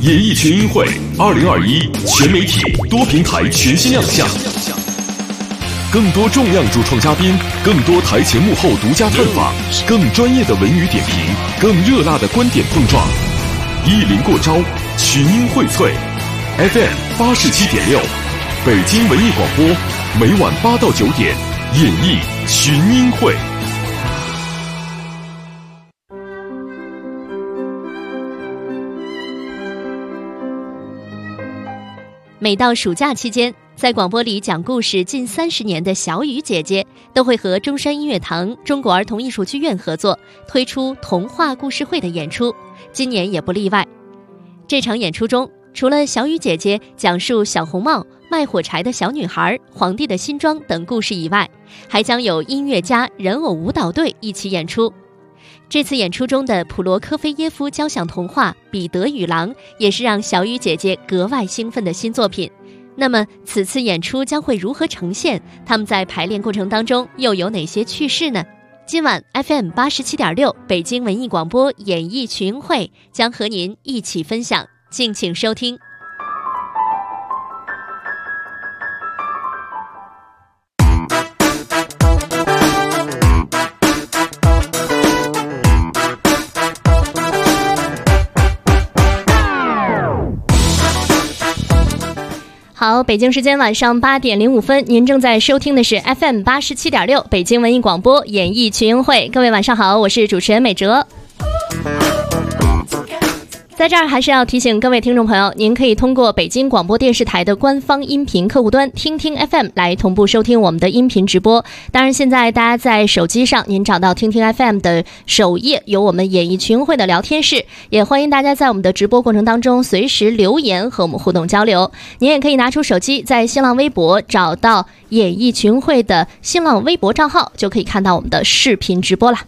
演艺群英会2021全媒体多平台全新亮相，更多重量主创嘉宾，更多台前幕后独家探访，更专业的文娱点评，更热辣的观点碰撞。意林过招，群英荟萃。FM 87.6，北京文艺广播，每晚8到9点，演艺群英会。 每到暑假期间，在广播里讲故事近30年的小雨姐姐都会和中山音乐堂、中国儿童艺术剧院合作，推出童话故事会的演出，今年也不例外。这场演出中，除了小雨姐姐讲述小红帽、卖火柴的小女孩、皇帝的新装等故事以外，还将有音乐家、人偶舞蹈队一起演出。这次演出中的普罗科菲耶夫交响童话《彼得与狼》也是让小雨姐姐格外兴奋的新作品。那么此次演出将会如何呈现？他们在排练过程当中又有哪些趣事呢？今晚 FM 87.6北京文艺广播演艺群英会将和您一起分享，敬请收听。好，北京时间晚上8点05分，您正在收听的是 FM 87.6北京文艺广播演艺群英会。各位晚上好，我是主持人美哲。在这儿还是要提醒各位听众朋友，您可以通过北京广播电视台的官方音频客户端听听 FM 来同步收听我们的音频直播。当然现在大家在手机上您找到听听 FM 的首页有我们演艺群英会的聊天室，也欢迎大家在我们的直播过程当中随时留言和我们互动交流。您也可以拿出手机在新浪微博找到演艺群英会的新浪微博账号，就可以看到我们的视频直播了。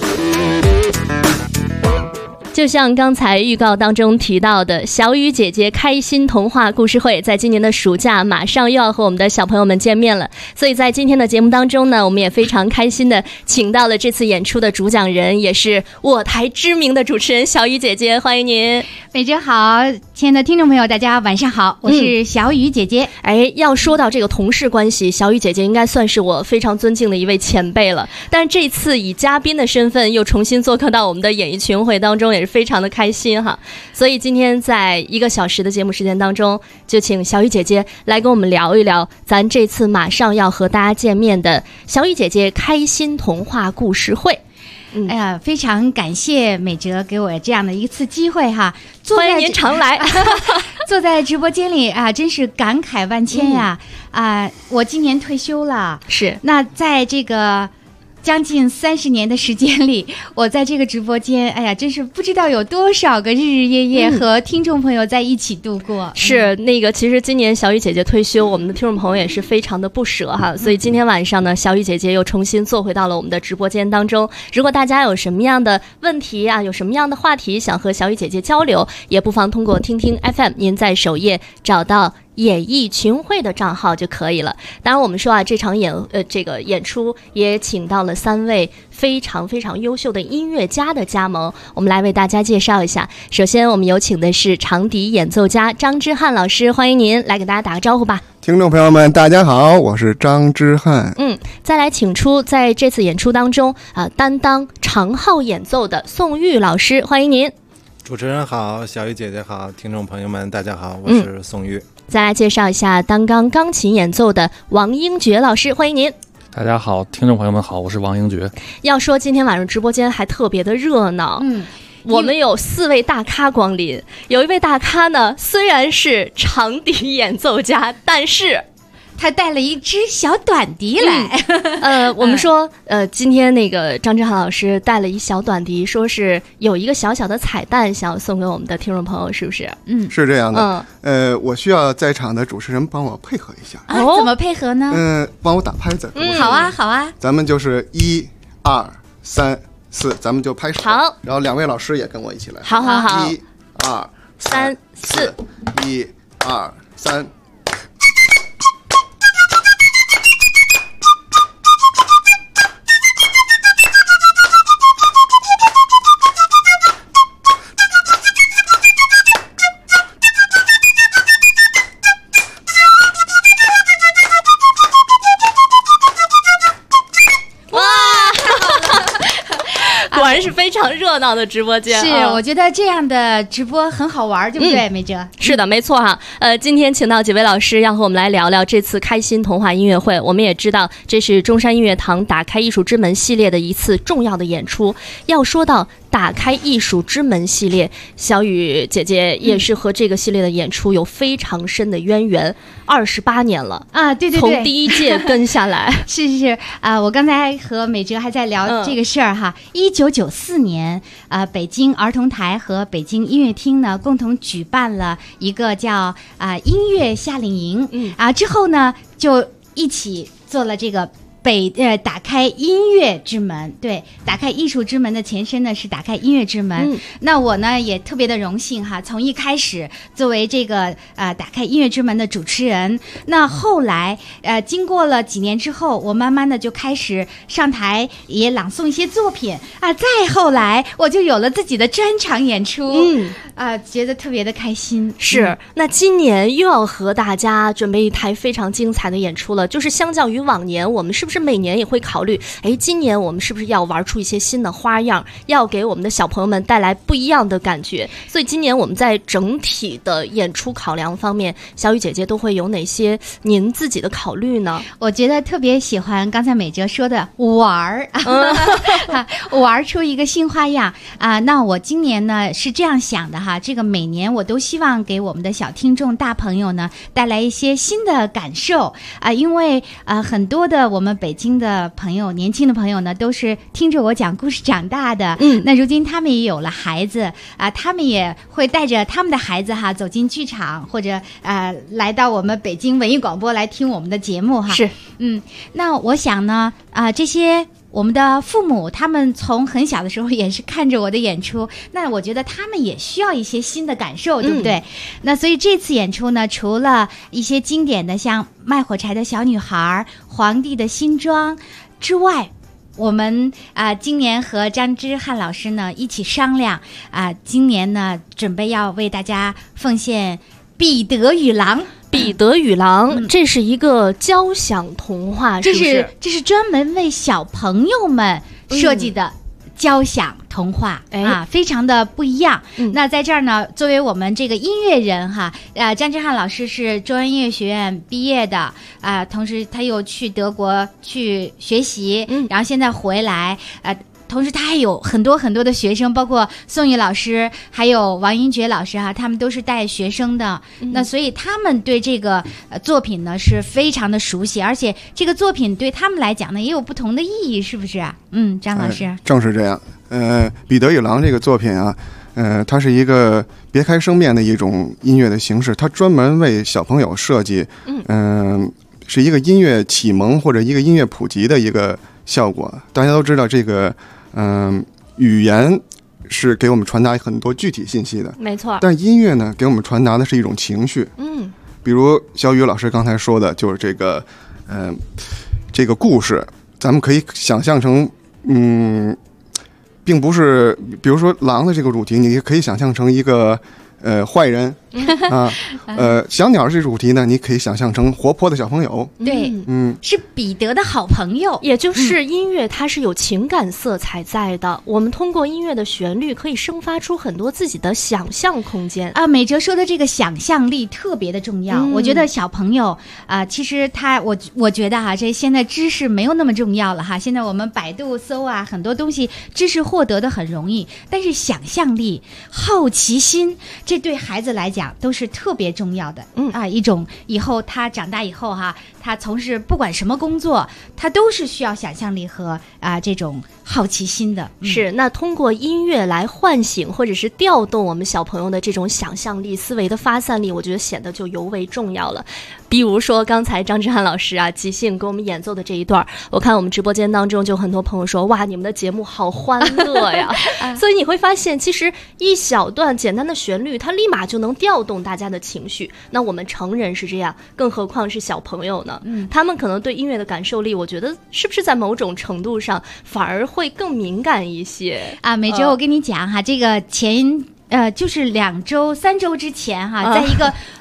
就像刚才预告当中提到的，小雨姐姐开心童话故事会在今年的暑假马上又要和我们的小朋友们见面了，所以在今天的节目当中呢，我们也非常开心的请到了这次演出的主讲人，也是我台知名的主持人小雨姐姐，欢迎您。 美珍好，亲爱的听众朋友大家晚上好，我是小雨姐姐。 要说到这个同事关系，小雨姐姐应该算是我非常尊敬的一位前辈了，但这次以嘉宾的身份又重新做客到我们的演艺群会当中，也是非常的开心哈。所以今天在1个小时的节目时间当中，就请小雨姐姐来跟我们聊一聊咱这次马上要和大家见面的小雨姐姐开心童话故事会。 哎呀，非常感谢美哲给我这样的一次机会哈， 欢迎您常来。 坐在直播间里啊，真是感慨万千呀！我今年退休了， 是那在这个将近30年的时间里，我在这个直播间，哎呀，真是不知道有多少个日日夜夜和听众朋友在一起度过。 是那个，其实今年小雨姐姐退休，我们的听众朋友也是非常的不舍哈，所以今天晚上呢，小雨姐姐又重新坐回到了我们的直播间当中。如果大家有什么样的问题啊，有什么样的话题想和小雨姐姐交流，也不妨通过听听 FM， 您在首页找到演艺群会的账号就可以了。当然我们说啊，这场演出也请到了3位非常非常优秀的音乐家的加盟，我们来为大家介绍一下。首先我们有请的是长笛演奏家张之翰老师，欢迎您来给大家打个招呼吧。 听众朋友们大家好，我是张之翰。 再来请出在这次演出当中担当长号演奏的宋玉老师，欢迎您。 主持人好，小雨姐姐好，听众朋友们大家好，我是宋玉。 再来介绍一下担当钢琴演奏的王英爵老师，欢迎您。 大家好，听众朋友们好，我是王英爵。 要说今天晚上直播间还特别的热闹，我们有4位大咖光临，有一位大咖呢，虽然是长笛演奏家，但是他带了一支小短笛来。 我们说今天那个张之翰老师带了一小短笛，说是有一个小小的彩蛋想要送给我们的听众朋友，是不是？ 是这样的。我需要在场的主持人帮我配合一下。 怎么配合呢？ 帮我打拍子。 好啊好啊， 咱们就是1、2、3、4，咱们就拍手。 好， 然后2位老师也跟我一起来。 好好好 ，1、2、3、4，1、2、3。 常热闹的直播间。 是，我觉得这样的直播很好玩，对不对，梅哲？ 是的，没错哈。今天请到几位老师，要和我们来聊聊这次开心童话音乐会。我们也知道，这是中山音乐堂打开艺术之门系列的一次重要的演出。要说到打开艺术之门系列，小雨姐姐也是和这个系列的演出有非常深的渊源，28年了啊！对， 从第一届跟下来， 是啊，我刚才和美哲还在聊这个事儿哈。1994年，北京儿童台和北京音乐厅呢共同举办了一个叫音乐夏令营，之后呢就一起做了这个。打开音乐之门，对，打开艺术之门的前身呢是打开音乐之门。那我呢也特别的荣幸哈，从一开始作为这个打开音乐之门的主持人，那后来经过了几年之后，我慢慢的就开始上台也朗诵一些作品再后来我就有了自己的专场演出，觉得特别的开心。 是，那今年又要和大家准备一台非常精彩的演出了，就是相较于往年，我们是不是每年也会考虑，今年我们是不是要玩出一些新的花样，要给我们的小朋友们带来不一样的感觉？所以今年我们在整体的演出考量方面，小雨姐姐都会有哪些您自己的考虑呢？ 我觉得特别喜欢刚才美哲说的玩玩出一个新花样那我今年呢是这样想的哈，这个每年我都希望给我们的小听众大朋友呢带来一些新的感受因为很多的我们北京的朋友，年轻的朋友呢都是听着我讲故事长大的，那如今他们也有了孩子他们也会带着他们的孩子走进剧场，或者来到我们北京文艺广播来听我们的节目哈。 是， 那我想呢这些我们的父母他们从很小的时候也是看着我的演出，那我觉得他们也需要一些新的感受，对不对？那所以这次演出呢，除了一些经典的像卖火柴的小女孩、皇帝的新装之外，我们今年和张之翰老师呢一起商量今年呢准备要为大家奉献彼得与狼。 彼得与狼，这是一个交响童话， 这是专门为小朋友们设计的交响童话非常的不一样。那在这儿呢，作为我们这个音乐人哈，张之翰老师是中央音乐学院毕业的同时他又去德国去学习，然后现在回来同时他还有很多很多的学生，包括宋宇老师还有王英觉老师他们都是带学生的那所以他们对这个作品呢是非常的熟悉，而且这个作品对他们来讲呢也有不同的意义，是不是张老师正是这样。彼得与狼这个作品它是一个别开生面的一种音乐的形式，它专门为小朋友设计是一个音乐启蒙或者一个音乐普及的一个效果。大家都知道这个语言是给我们传达很多具体信息的， 没错， 但音乐呢给我们传达的是一种情绪比如小雨老师刚才说的就是这个这个故事咱们可以想象成并不是比如说狼的这个主题，你可以想象成一个坏人小鸟这主题呢，你可以想象成活泼的小朋友， 对，是彼得的好朋友， 也就是音乐它是有情感色彩在的，我们通过音乐的旋律可以生发出很多自己的想象空间美哲说的这个想象力特别的重要我觉得小朋友其实我觉得这现在知识没有那么重要了现在我们百度搜很多东西知识获得的很容易，但是想象力、好奇心，这对孩子来讲都是特别重要的一种以后他长大以后他从事不管什么工作，他都是需要想象力和这种好奇心的是，那通过音乐来唤醒或者是调动我们小朋友的这种想象力、思维的发散力，我觉得显得就尤为重要了。比如说刚才张之翰老师即兴给我们演奏的这一段，我看我们直播间当中就很多朋友说，哇，你们的节目好欢乐呀所以你会发现其实一小段简单的旋律它立马就能调动大家的情绪，那我们成人是这样，更何况是小朋友呢他们可能对音乐的感受力，我觉得是不是在某种程度上反而会更敏感一些美哲我跟你讲这个就是2周3周之前在一个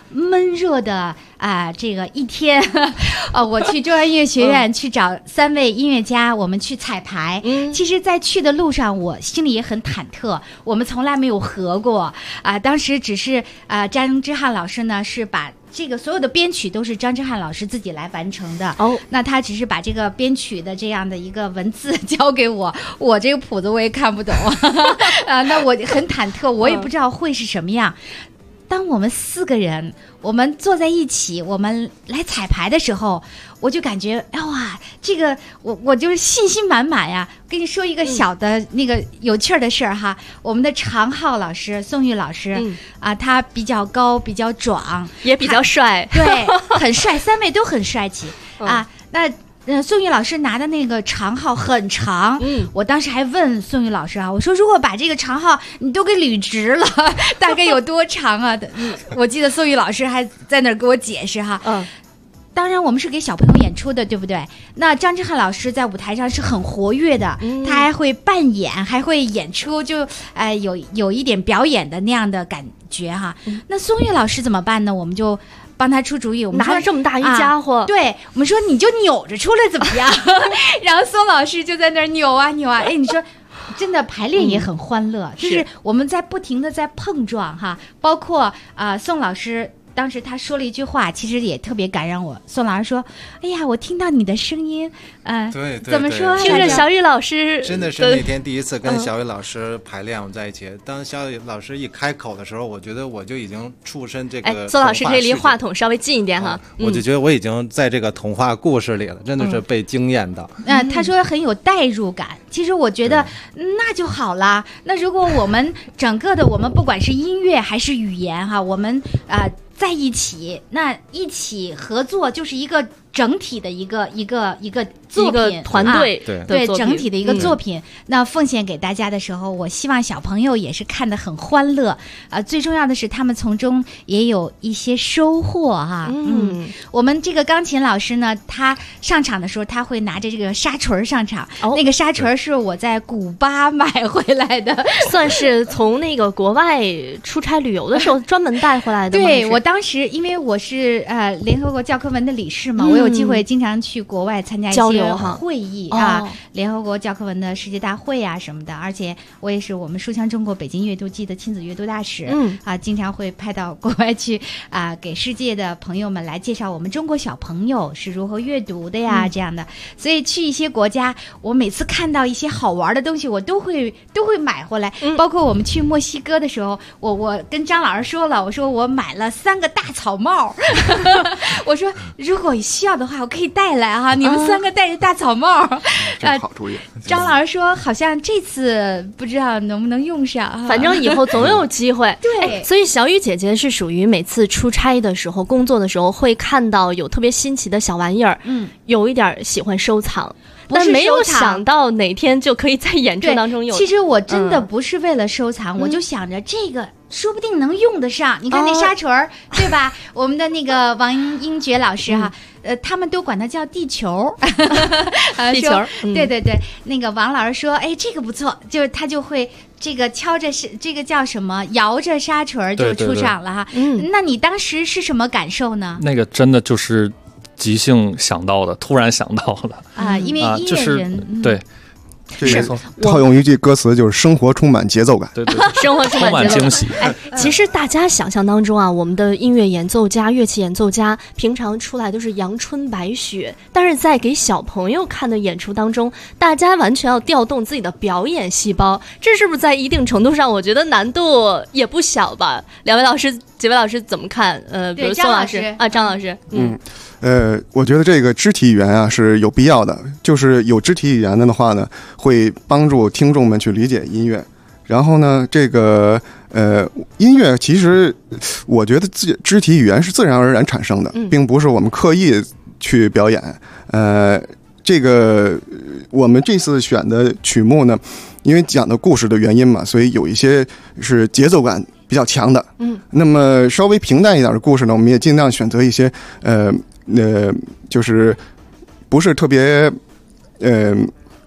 闷热的这个一天我去中央音乐学院去找3位音乐家，我们去彩排。其实在去的路上我心里也很忐忑，我们从来没有合过当时只是张之汉老师呢是把这个所有的编曲都是张之汉老师自己来完成的那他只是把这个编曲的这样的一个文字交给我，我这个谱子我也看不懂那我很忐忑，我也不知道会是什么样。当我们4个人我们坐在一起，我们来彩排的时候，我就感觉哇，这个我就是信心满满呀。跟你说一个小的那个有趣的事儿哈，我们的常浩老师宋玉老师他比较高比较壮也比较帅， 对，很帅，3位都很帅气那宋玉老师拿的那个长号很长，我当时还问宋玉老师我说如果把这个长号你都给捋直了，大概有多长啊？我记得宋玉老师还在那儿给我解释当然我们是给小朋友演出的，对不对？那张之汉老师在舞台上是很活跃的，他还会扮演，还会演出，就有一点表演的那样的感觉那宋玉老师怎么办呢？我们就帮他出主意，我们拿着这么大一家伙对，我们说你就扭着出来怎么样然后宋老师就在那儿扭啊扭啊你说真的排练也很欢乐就是我们在不停的在碰撞包括宋老师当时他说了一句话，其实也特别感染我。宋老师说：“哎呀，我听到你的声音， 对， 怎么说？ 听着小雨老师， 真的是那天第一次跟小雨老师排练，我们在一起。当小雨老师一开口的时候，我觉得我就已经出身这个。 宋老师可以离话筒稍微近一点我就觉得我已经在这个童话故事里了，真的是被惊艳到。 他说很有代入感。其实我觉得那就好了。那如果我们整个的，我们不管是音乐还是语言我们在一起，那一起合作就是一个整体的一个作品， 一个团队对整体的一个作品。那奉献给大家的时候，我希望小朋友也是看得很欢乐最重要的是他们从中也有一些收获我们这个钢琴老师呢，他上场的时候他会拿着这个沙锤上场那个沙锤是我在古巴买回来的算是从那个国外出差旅游的时候专门带回来的吗？ 对，我当时因为我是联合国教科文的理事嘛，我有机会经常去国外参加一些会议联合国教科文的世界大会什么的，而且我也是我们书香中国北京阅读季的亲子阅读大使经常会派到国外去给世界的朋友们来介绍我们中国小朋友是如何阅读的呀这样的。所以去一些国家，我每次看到一些好玩的东西我都会买回来包括我们去墨西哥的时候，我跟张老师说了，我说我买了3个大草帽我说如果需要的话我可以带来你们3个戴着大草帽这好主意张老师说好像这次不知道能不能用上反正以后总有机会对所以小雨姐姐是属于每次出差的时候工作的时候会看到有特别新奇的小玩意儿有一点喜欢收藏，但没有想到哪天就可以在演出当中有。 其实我真的不是为了收藏我就想着这个说不定能用得上。你看那沙锤对吧我们的那个王英觉老师他们都管它叫地球地球对对对，那个王老师说哎这个不错，就是他就会这个敲着这个叫什么摇着沙锤就出场了那你当时是什么感受呢？ 那个真的就是即兴想到的，突然想到的因为音乐人对这个套用一句歌词就是生活充满节奏感， 对对， 生活充满惊喜。 其实大家想象当中我们的音乐演奏家、乐器演奏家平常出来都是阳春白雪，但是在给小朋友看的演出当中，大家完全要调动自己的表演细胞，这是不是在一定程度上，我觉得难度也不小吧？两位老师、几位老师怎么看？比如宋老师张老师， 我觉得这个肢体语言是有必要的，就是有肢体语言的话呢，会帮助听众们去理解音乐。然后呢，这个音乐其实我觉得肢体语言是自然而然产生的，并不是我们刻意去表演。这个我们这次选的曲目呢，因为讲的故事的原因嘛，所以有一些是节奏感比较强的。那么稍微平淡一点的故事呢，我们也尽量选择一些就是不是特别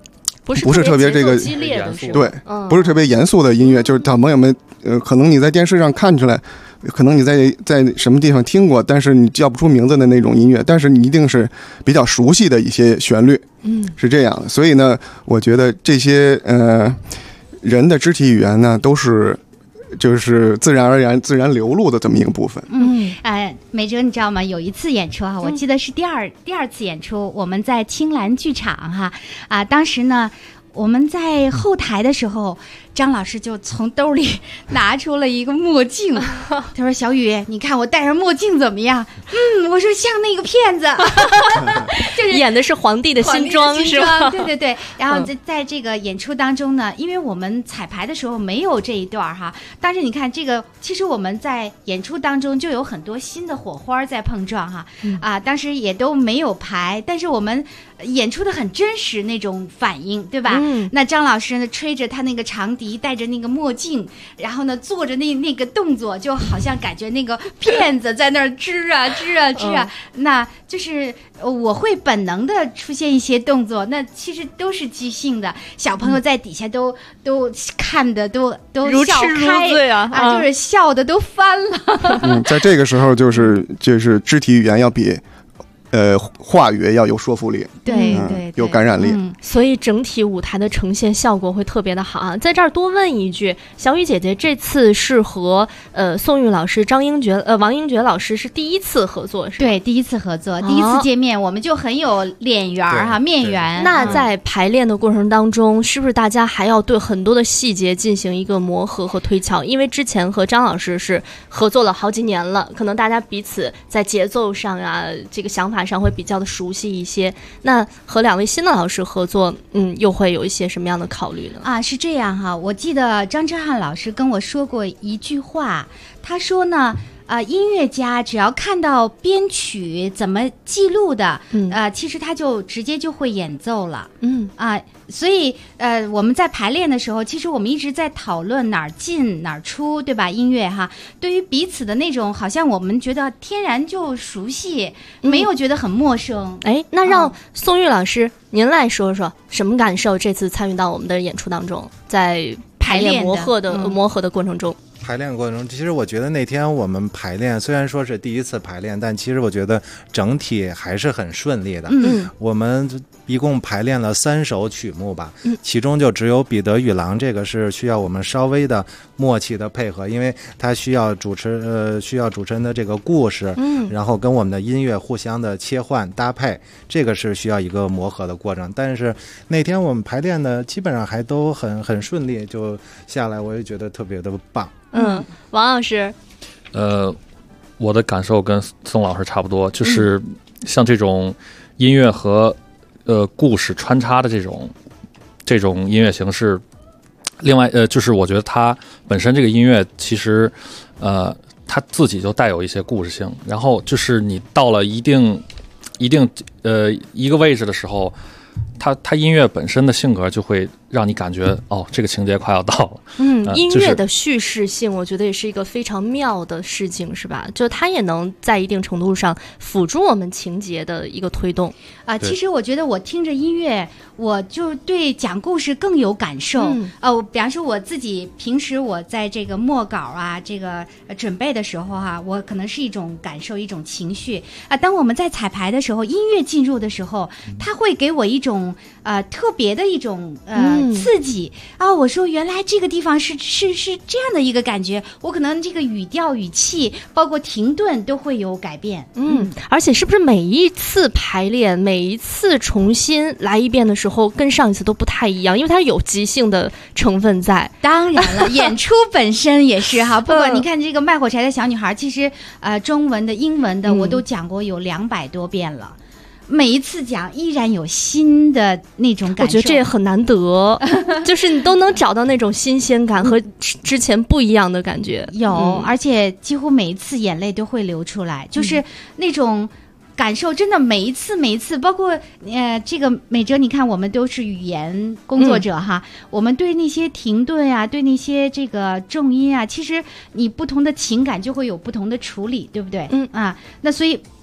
不是特别这个激烈的是对，不是特别严肃的音乐，就是小朋友们可能你在电视上看出来，可能你在什么地方听过，但是你叫不出名字的那种音乐，但是你一定是比较熟悉的一些旋律，是这样。所以呢，我觉得这些人的肢体语言呢，都是就是自然而然、自然流露的这么一个部分。 美哲，你知道吗？有一次演出哈，我记得是第二次演出，我们在青蓝剧场哈当时呢，我们在后台的时候，张老师就从兜里拿出了一个墨镜，他说：“小雨，你看我戴上墨镜怎么样？”我说像那个骗子， 就是演的是皇帝的新装是吧？ 对。然后在这个演出当中呢，因为我们彩排的时候没有这一段哈，但是你看这个，其实我们在演出当中就有很多新的火花在碰撞哈，当时也都没有排，但是我们演出的很真实那种反应，对吧？那张老师呢，吹着他那个长笛，戴着那个墨镜，然后呢做着那个动作，就好像感觉那个骗子在那儿吱啊，那就是我会本能的出现一些动作，那其实都是即兴的，小朋友在底下都看的都如痴如醉就是笑的都翻了。 在这个时候就是肢体语言要比话语要有说服力， 对， 有感染力， 所以整体舞台的呈现效果会特别的好啊。在这儿多问一句，小雨姐姐这次是和宋玉老师、王英觉老师是第一次合作，是吧？ 对，第一次合作，第一次见面，我们就很有脸缘哈，面缘。 那在排练的过程当中，是不是大家还要对很多的细节进行一个磨合和推敲？因为之前和张老师是合作了好几年了，可能大家彼此在节奏上啊，这个想法上会比较的熟悉一些。那和两位新的老师合作，又会有一些什么样的考虑呢？ 是这样哈，我记得张之翰老师跟我说过一句话，他说呢，音乐家只要看到编曲怎么记录的，其实他就直接就会演奏了，所以我们在排练的时候，其实我们一直在讨论哪儿进哪儿出，对吧？音乐哈，对于彼此的那种，好像我们觉得天然就熟悉，没有觉得很陌生。 那让宋玉老师您来说说什么感受？这次参与到我们的演出当中，在排练磨合的过程中。 排练过程中，其实我觉得那天我们排练虽然说是第一次排练，但其实我觉得整体还是很顺利的。我们一共排练了3首曲目吧，其中就只有《彼得与狼》这个是需要我们稍微的默契的配合，因为它需要主持人的这个故事，然后跟我们的音乐互相的切换搭配，这个是需要一个磨合的过程。但是那天我们排练的基本上还都很顺利，就下来我也觉得特别的棒。 王老师， 我的感受跟宋老师差不多，就是像这种音乐和故事穿插的这种音乐形式。另外就是我觉得它本身这个音乐其实它自己就带有一些故事性，然后就是你到了一定一个位置的时候，它音乐本身的性格就会让你感觉这个情节快要到了。 音乐的叙事性我觉得也是一个非常妙的事情，是吧？就它也能在一定程度上辅助我们情节的一个推动其实我觉得我听着音乐，我就对讲故事更有感受。比方说我自己平时我在这个默稿这个准备的时候我可能是一种感受，一种情绪当我们在彩排的时候，音乐进入的时候，它会给我一种特别的一种刺激我说原来这个地方是这样的一个感觉，我可能这个语调语气包括停顿都会有改变。 而且是不是每一次排练每一次重新来一遍的时候跟上一次都不太一样，因为它有即兴的成分在。 当然了演出本身也是不管你看这个卖火柴的小女孩，其实中文的英文的我都讲过有200多遍了，每一次讲依然有新的那种感受。 我觉得这也很难得就是你都能找到那种新鲜感和之前不一样的感觉。 而且几乎每一次眼泪都会流出来，就是那种感受真的每一次包括这个美哲，你看我们都是语言工作者我们对那些停顿对那些这个重音其实你不同的情感就会有不同的处理，对不对？那所以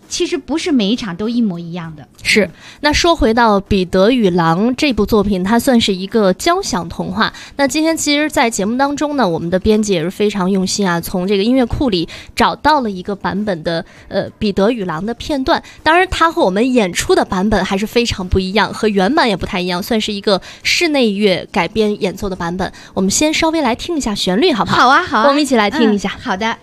其实不是每一场都一模一样的。 是。那说回到《彼得与狼》这部作品，它算是一个交响童话。那今天其实在节目当中呢，我们的编辑也是非常用心啊，从这个音乐库里找到了一个版本的《彼得与狼》的片段。当然它和我们演出的版本还是非常不一样，和原版也不太一样，算是一个室内乐改编演奏的版本。我们先稍微来听一下旋律好不好？ 好啊好啊， 我们一起来听一下。 好的。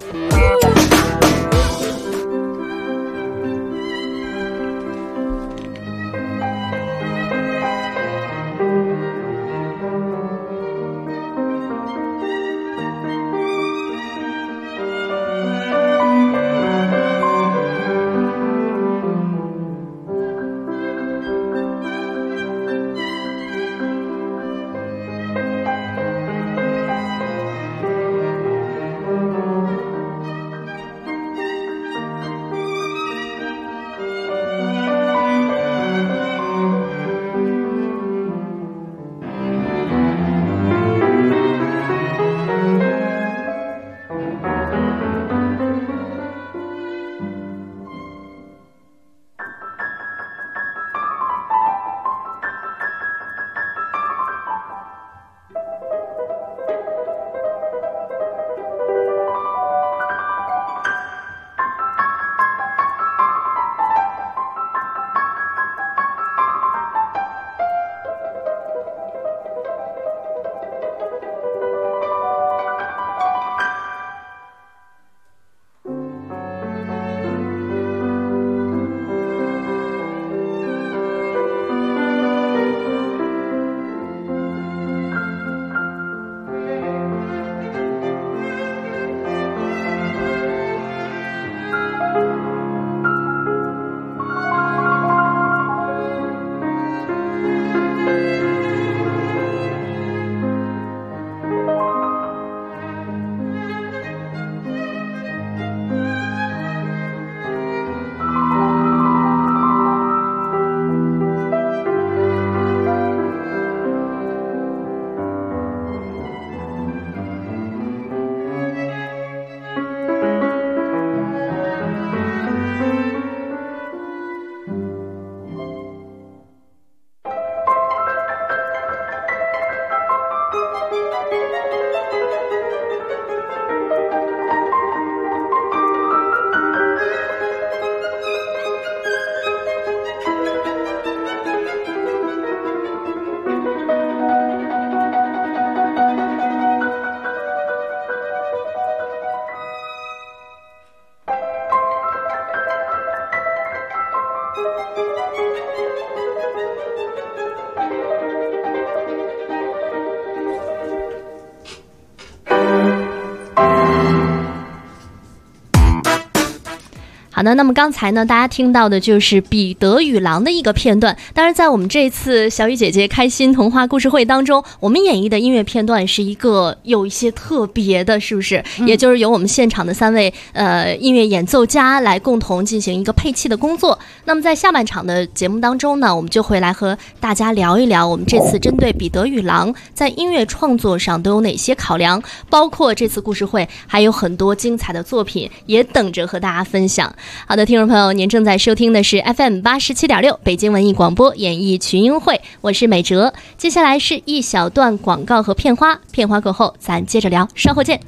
好的，那么刚才呢，大家听到的就是《彼得与狼》的一个片段。当然，在我们这次小雨姐姐开心童话故事会当中，我们演绎的音乐片段是一个有一些特别的，是不是？也就是由我们现场的3位音乐演奏家来共同进行一个配器的工作。那么在下半场的节目当中呢，我们就会来和大家聊一聊我们这次针对《彼得与狼》在音乐创作上都有哪些考量，包括这次故事会还有很多精彩的作品也等着和大家分享。好的，听众朋友，您正在收听的是 FM 87.6北京文艺广播演艺群英会，我是美哲。接下来是一小段广告和片花，片花过后咱接着聊，稍后见。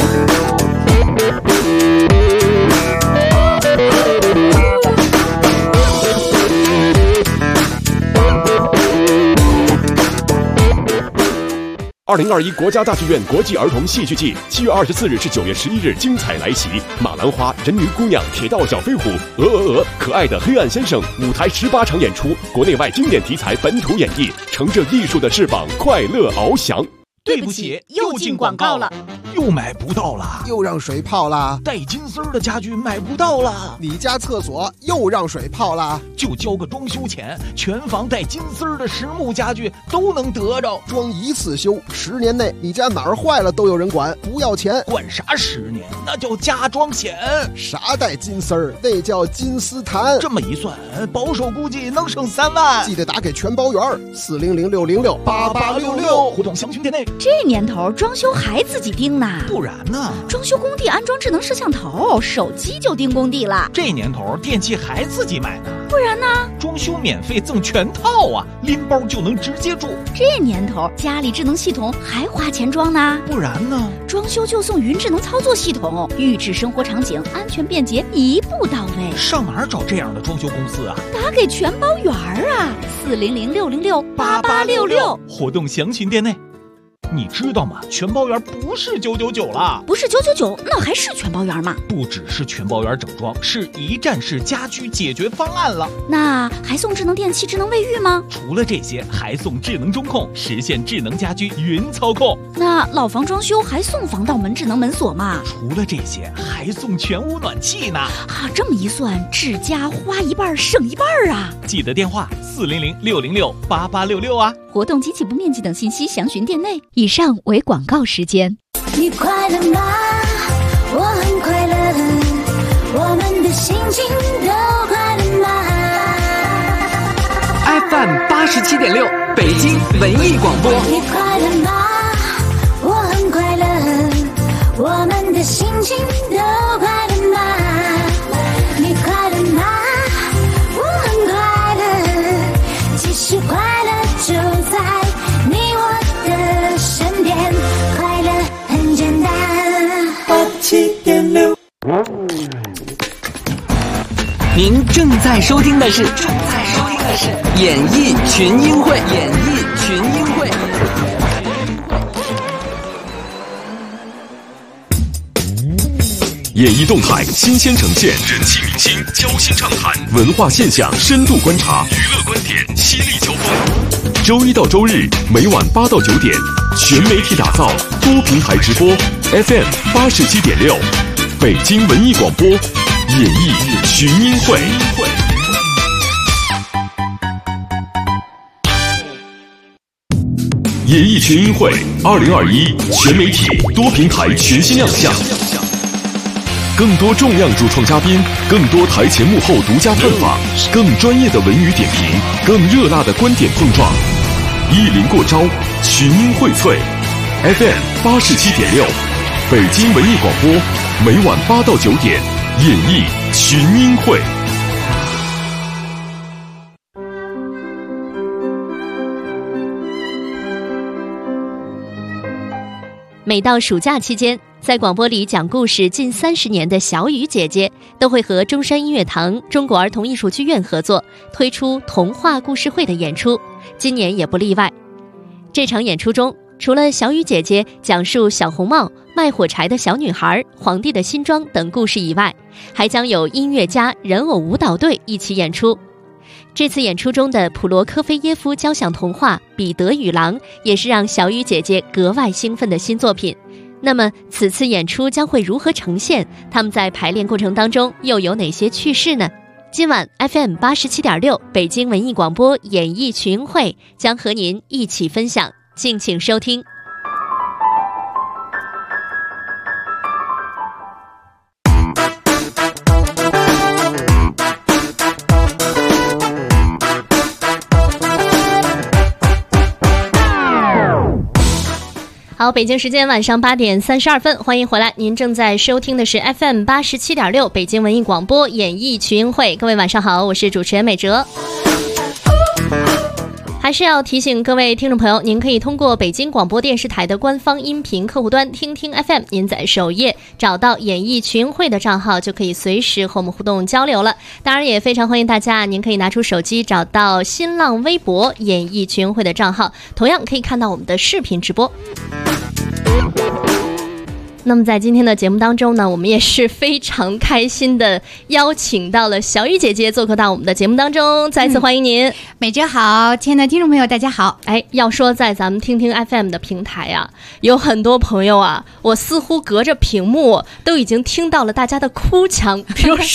2021国家大剧院国际儿童戏剧季7月24日至9月11日精彩来袭，马兰花、人鱼姑娘、铁道小飞虎、可爱的黑暗先生，舞台18场演出，国内外经典题材本土演绎，乘着艺术的翅膀，快乐翱翔。 对不起，又进广告了， 又买不到了， 又让水泡了， 带金丝儿的家具买不到了， 你家厕所又让水泡了， 就交个装修钱，全房带金丝儿的实木家具都能得着， 装一次修，10年内你家哪儿坏了都有人管，不要钱。 管啥10年？那叫加装险。 啥带金丝儿？那叫金丝檀。 这么一算，保守估计能省3万。 记得打给全包员，400-606-8866， 互动详询店内。 这年头装修还自己盯呢？ 不然呢？ 装修工地安装智能摄像头，手机就盯工地了。 这年头电器还自己买呢？ 不然呢？ 装修免费赠全套啊，拎包就能直接住。 这年头家里智能系统还花钱装呢？ 不然呢？ 装修就送云智能操作系统，预制生活场景，安全便捷，一步到位。 上哪儿找这样的装修公司啊？ 打给全包园啊，400-606-8866， 活动详询店内。你知道吗？全包园不是999了， 不是999，那还是全包园吗？ 不只是全包园整装，是一站式家居解决方案了。 那还送智能电器、智能卫浴吗？ 除了这些，还送智能中控，实现智能家居云操控。 那老房装修还送防盗门、智能门锁吗？ 除了这些，还送全屋暖气呢。 啊，这么一算，智家花一半省一半啊！ 记得电话400-606-8866啊。 活动及起步面积等信息详询店内。以上为广告时间。 你快乐吗？我很快乐，我们的心情都快乐吗 ？FM 87.6，北京文艺广播。 你快乐吗？我很快乐，我们的心情都快乐吗？你快乐吗？我很快乐，其实快乐就在你我的身边，快乐很简单。87.6， 您正在收听的是演艺群英会。 演艺动态新鲜呈现，人气明星交心畅谈，文化现象深度观察，娱乐观点犀利交锋。周一到周日每晚8到9点，全媒体打造，多平台直播 ，FM 87.6，北京文艺广播，演艺群英会。演艺群英会2021全媒体多平台全新亮相。更多重量主创嘉宾，更多台前幕后独家探访，更专业的文娱点评，更热辣的观点碰撞，一临过招，群英荟萃。FM 87.6，北京文艺广播，每晚8到9点，演艺群英会。 每到暑假期间，在广播里讲故事近30年的小雨姐姐都会和中山音乐堂、中国儿童艺术剧院合作，推出童话故事会的演出，今年也不例外。这场演出中，除了小雨姐姐讲述小红帽、卖火柴的小女孩、皇帝的新装等故事以外，还将有音乐家、人偶舞蹈队一起演出。这次演出中的普罗科菲耶夫交响童话《彼得与狼》也是让小雨姐姐格外兴奋的新作品。那么此次演出将会如何呈现？他们在排练过程当中又有哪些趣事呢？今晚 FM 87.6北京文艺广播演艺群会将和您一起分享，敬请收听。好，北京时间晚上8点32分，欢迎回来。您正在收听的是 FM 87.6北京文艺广播演艺群会。各位晚上好，我是主持人美哲。还是要提醒各位听众朋友，您可以通过北京广播电视台的官方音频客户端听听 FM， 您在首页找到演艺群会的账号，就可以随时和我们互动交流了。当然也非常欢迎大家，您可以拿出手机找到新浪微博演艺群会的账号，同样可以看到我们的视频直播。那么在今天的节目当中呢，我们也是非常开心的邀请到了小雨姐姐做客到我们的节目当中，再次欢迎您。 美哲好，亲爱的听众朋友大家好。 要说在咱们听听 FM 的平台啊，有很多朋友啊，我似乎隔着屏幕都已经听到了大家的哭腔，比如说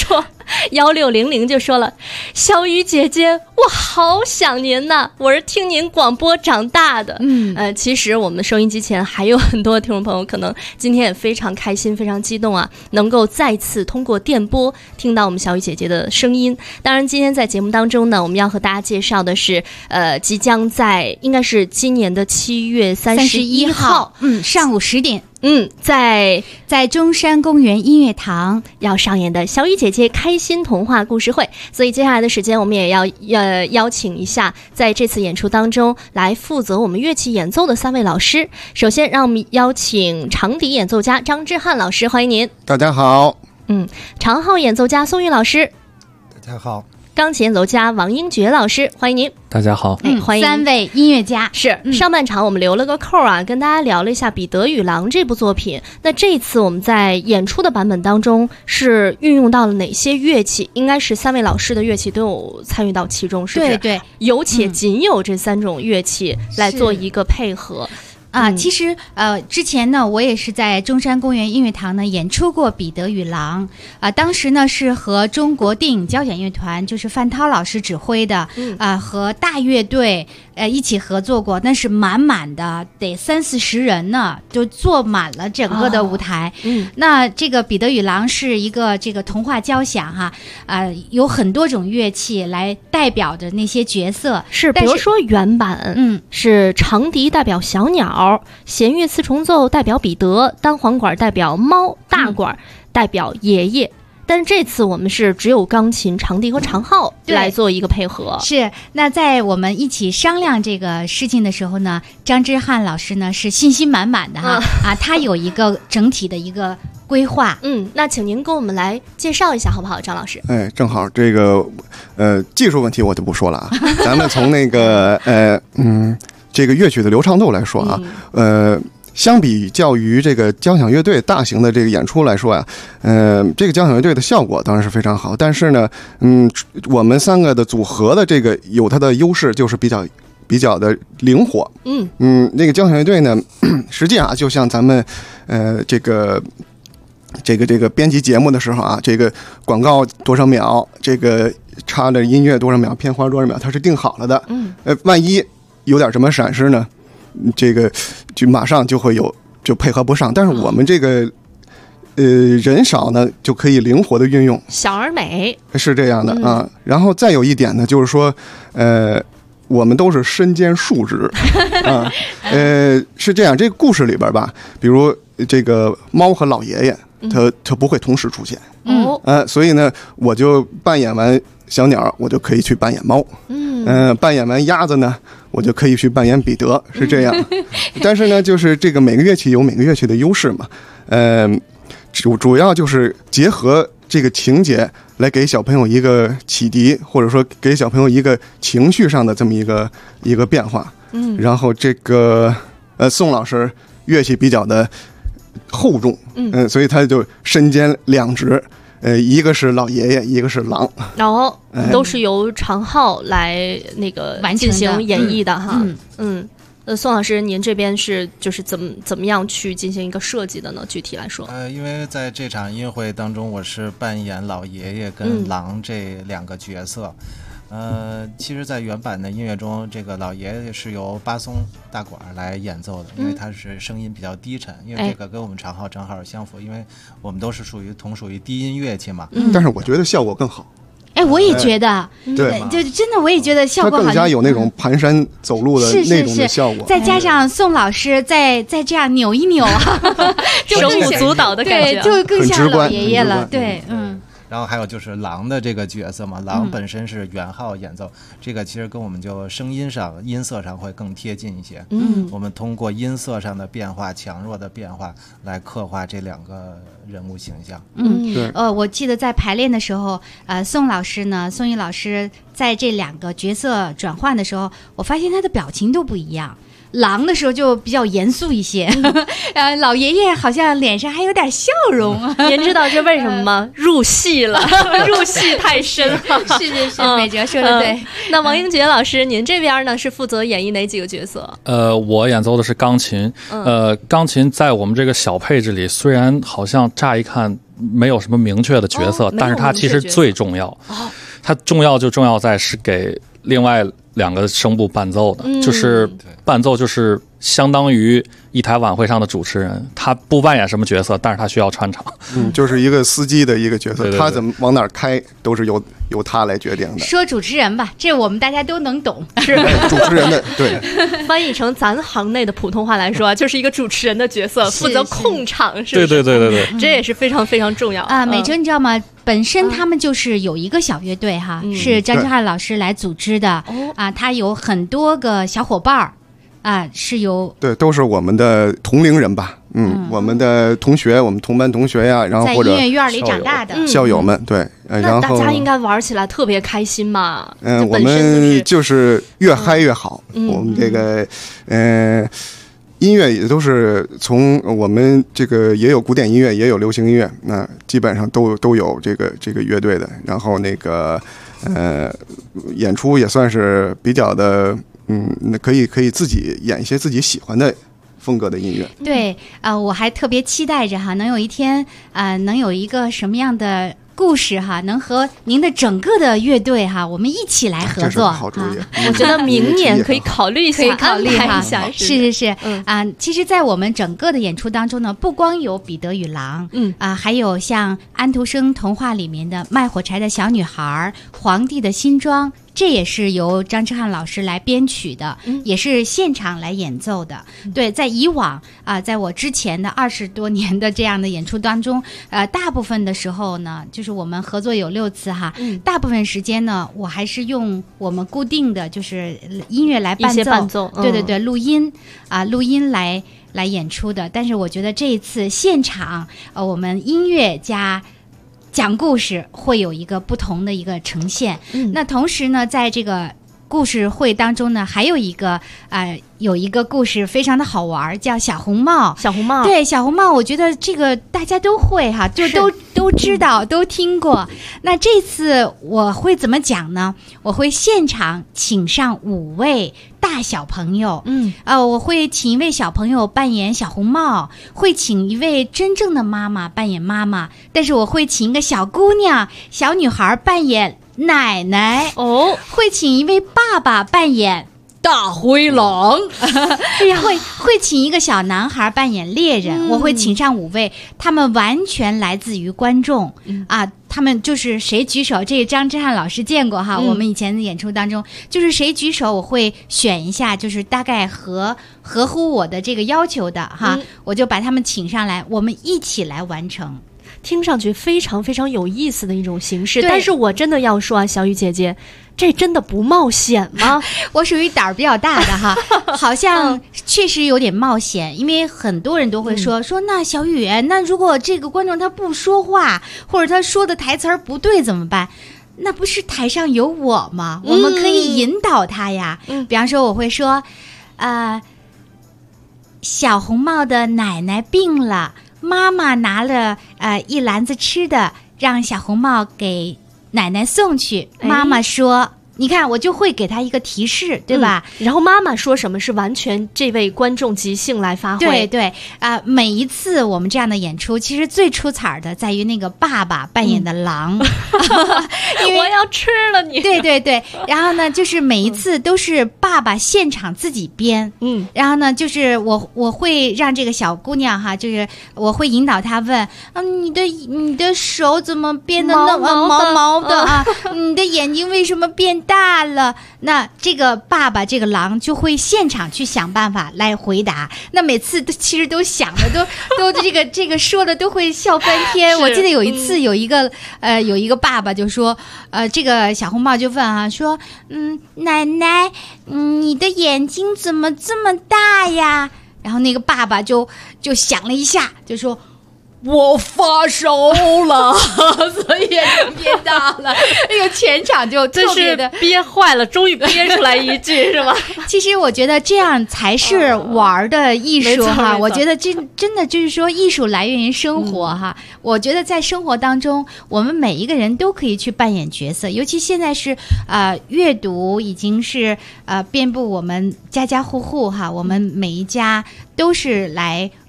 1600就说了，小雨姐姐，我好想您呐，我是听您广播长大的。其实我们收音机前还有很多听众朋友，可能今天也非常开心，非常激动啊，能够再次通过电波听到我们小雨姐姐的声音。当然，今天在节目当中呢，我们要和大家介绍的是，即将在应该是今年的7月31号， 上午10点。 在中山公园音乐堂要上演的小雨姐姐开心童话故事会，所以接下来的时间我们也要邀请一下在这次演出当中来负责我们乐器演奏的3位老师。首先让我们邀请长笛演奏家张之翰老师，欢迎您。 大家好。 长号演奏家宋玉老师， 大家好。 钢琴演奏家王英觉老师，欢迎您。 大家好。 欢迎 3位音乐家。 是上半场我们留了个扣啊，跟大家聊了一下《彼得与狼》这部作品。那这一次我们在演出的版本当中是运用到了哪些乐器？应该是3位老师的乐器都有参与到其中，是不是？ 对， 有且仅有这3种乐器来做一个配合。 其实之前呢，我也是在中山公园音乐堂呢演出过《彼得与狼》当时呢是和中国电影交响乐团，就是范涛老师指挥的，和大乐队一起合作过，那是满满的，得30-40人呢，就坐满了整个的舞台。那这个《彼得与狼》是一个这个童话交响哈，有很多种乐器来代表着那些角色， 是比如说原版，是长笛代表小鸟。弦乐4重奏代表彼得，单簧管代表猫，大管代表爷爷。但是这次我们是只有钢琴、长笛和长号来做一个配合。 是，那在我们一起商量这个事情的时候呢，张之翰老师呢是信心满满的他有一个整体的一个规划。 那请您跟我们来介绍一下好不好，张老师？ 正好这个技术问题我就不说了啊，咱们从那个这个乐曲的流畅度来说啊，相比较于这个交响乐队大型的这个演出来说呀，这个交响乐队的效果当然是非常好，但是呢，我们3个的组合的这个有它的优势，就是比较的灵活。那个交响乐队呢，实际上就像咱们这个编辑节目的时候啊，这个广告多少秒，这个插的音乐多少秒，片花多少秒，它是定好了的。万一有点什么闪失呢，这个就马上就会就配合不上。但是我们这个人少呢，就可以灵活的运用， 小而美， 是这样的啊。然后再有一点呢，就是说我们都是身兼数职啊。是这样，这个故事里边吧，比如这个猫和老爷爷，他不会同时出现。所以呢，我就扮演完小鸟，我就可以去扮演猫。扮演完鸭子呢，我就可以去扮演彼得，是这样。但是呢，就是这个每个乐器有每个乐器的优势嘛。主要就是结合这个情节来给小朋友一个启迪，或者说给小朋友一个情绪上的这么一个变化。然后这个宋老师乐器比较的厚重，所以他就身兼2职。一个是老爷爷，一个是狼， 都是由长号来那个进行演绎的哈。宋老师，您这边就是怎么样去进行一个设计的呢？具体来说， 因为在这场音乐会当中，我是扮演老爷爷跟狼这2个角色。其实在原版的音乐中，这个老爷爷是由巴松大管来演奏的，因为他是声音比较低沉，因为这个跟我们长号正好相符，因为我们都是同属于低音乐器嘛。 但是我觉得效果更好。 我也觉得， 对， 就真的我也觉得效果好， 它更加有那种蹒跚走路的那种的效果。 再加上宋老师再这样扭一扭手舞足蹈的感觉， 对，就更像老爷爷了。对， 然后还有就是狼的这个角色嘛，狼本身是圆号演奏，这个其实跟我们就声音上、音色上会更贴近一些。我们通过音色上的变化、强弱的变化来刻画这2个人物形象。 我记得在排练的时候，宋玉老师在这2个角色转换的时候，我发现他的表情都不一样。狼的时候就比较严肃一些，老爷爷好像脸上还有点笑容。 您知道这为什么吗？入戏了，入戏太深了。 是，美哲说的对。 那王英杰老师，您这边呢是负责演绎哪几个角色？ 我演奏的是钢琴。钢琴在我们这个小配置里，虽然好像乍一看没有什么明确的角色，但是它其实最重要。它重要就重要在是给另外2个声部伴奏的，就是伴奏就是相当于一台晚会上的主持人，他不扮演什么角色，但是他需要穿场。 就是一个司机的一个角色， 对对对， 他怎么往哪儿开都是由他来决定的。 说主持人吧，这我们大家都能懂， 是主持人的对。 翻译成咱行内的普通话来说，就是一个主持人的角色，负责控场，是不是？ 对对对对对， 这也是非常非常重要啊。美哲，你知道吗？本身他们就是有一个小乐队哈，是张之汉老师来组织的啊，他有很多个小伙伴儿。啊，是由对，都是我们的同龄人吧，我们的同学，我们同班同学呀，然后或者在音乐院里长大的校友们，对，然后大家应该玩起来特别开心嘛。 我们就是越嗨越好。我们这个音乐也都是从我们这个也有古典音乐，也有流行音乐，那基本上都有这个乐队的。然后那个演出也算是比较的。那可以自己演一些自己喜欢的风格的音乐。 对我还特别期待着哈，能有一天能有一个什么样的故事哈，能和您的整个的乐队哈，我们一起来合作。这是好主意， 我觉得明年可以考虑一下，安排一下。 是其实，在我们整个的演出当中呢，不光有彼得与狼，还有像安徒生童话里面的卖火柴的小女孩、皇帝的新装。这也是由张之汉老师来编曲的，也是现场来演奏的。对，在以往在我之前的20多年的这样的演出当中，大部分的时候呢，就是我们合作有6次哈，大部分时间呢，我还是用我们固定的就是音乐来伴奏，对对对，录音来演出的。但是我觉得这一次现场，我们音乐加讲故事会有一个不同的一个呈现。那同时呢，在这个故事会当中呢，还有一个有一个故事非常的好玩，叫小红帽。 小红帽， 对，小红帽，我觉得这个大家都会哈，就都知道，都听过。那这次我会怎么讲呢？我会现场请上5位大小朋友，我会请一位小朋友扮演小红帽，会请一位真正的妈妈扮演妈妈，但是我会请一个小姑娘、小女孩扮演奶奶，会请一位爸爸扮演大灰狼，会请一个小男孩扮演猎人。我会请上5位，他们完全来自于观众他们就是谁举手，这个张之汉老师见过哈，我们以前的演出当中，就是谁举手，我会选一下，就是大概合乎我的这个要求的哈，我就把他们请上来，我们一起来完成。 听上去非常非常有意思的一种形式，但是我真的要说啊，小雨姐姐，这真的不冒险吗？ 我属于胆儿比较大的哈，好像确实有点冒险，因为很多人都会说那小雨，那如果这个观众他不说话，或者他说的台词儿不对怎么办？那不是台上有我吗？我们可以引导他呀。比方说我会说，小红帽的奶奶病了。妈妈拿了一篮子吃的，让小红帽给奶奶送去。妈妈说：“你看，我就会给他一个提示，对吧？” 然后妈妈说什么是完全这位观众即兴来发挥。 对对每一次我们这样的演出，其实最出彩的在于那个爸爸扮演的狼， 因为我要吃了你。 对对对，然后呢，就是每一次都是爸爸现场自己编，然后呢，就是我会让这个小姑娘哈，就是我会引导她问，你的手怎么变得那么毛毛的啊？你的眼睛为什么变大了？那这个爸爸这个狼就会现场去想办法来回答。那每次其实都想的都这个说的都会笑翻天。我记得有一次有一个爸爸就说，这个小红帽就问啊，说奶奶，你的眼睛怎么这么大呀？然后那个爸爸就想了一下，就说。我发烧了，所以也就憋大了。那个全场就特别的憋坏了，终于憋出来一句是吧？ 其实我觉得这样才是玩的艺术哈。我觉得真的就是说，艺术来源于生活哈。我觉得在生活当中，我们每一个人都可以去扮演角色，尤其现在是阅读已经是遍布我们家家户户哈，我们每一家都是来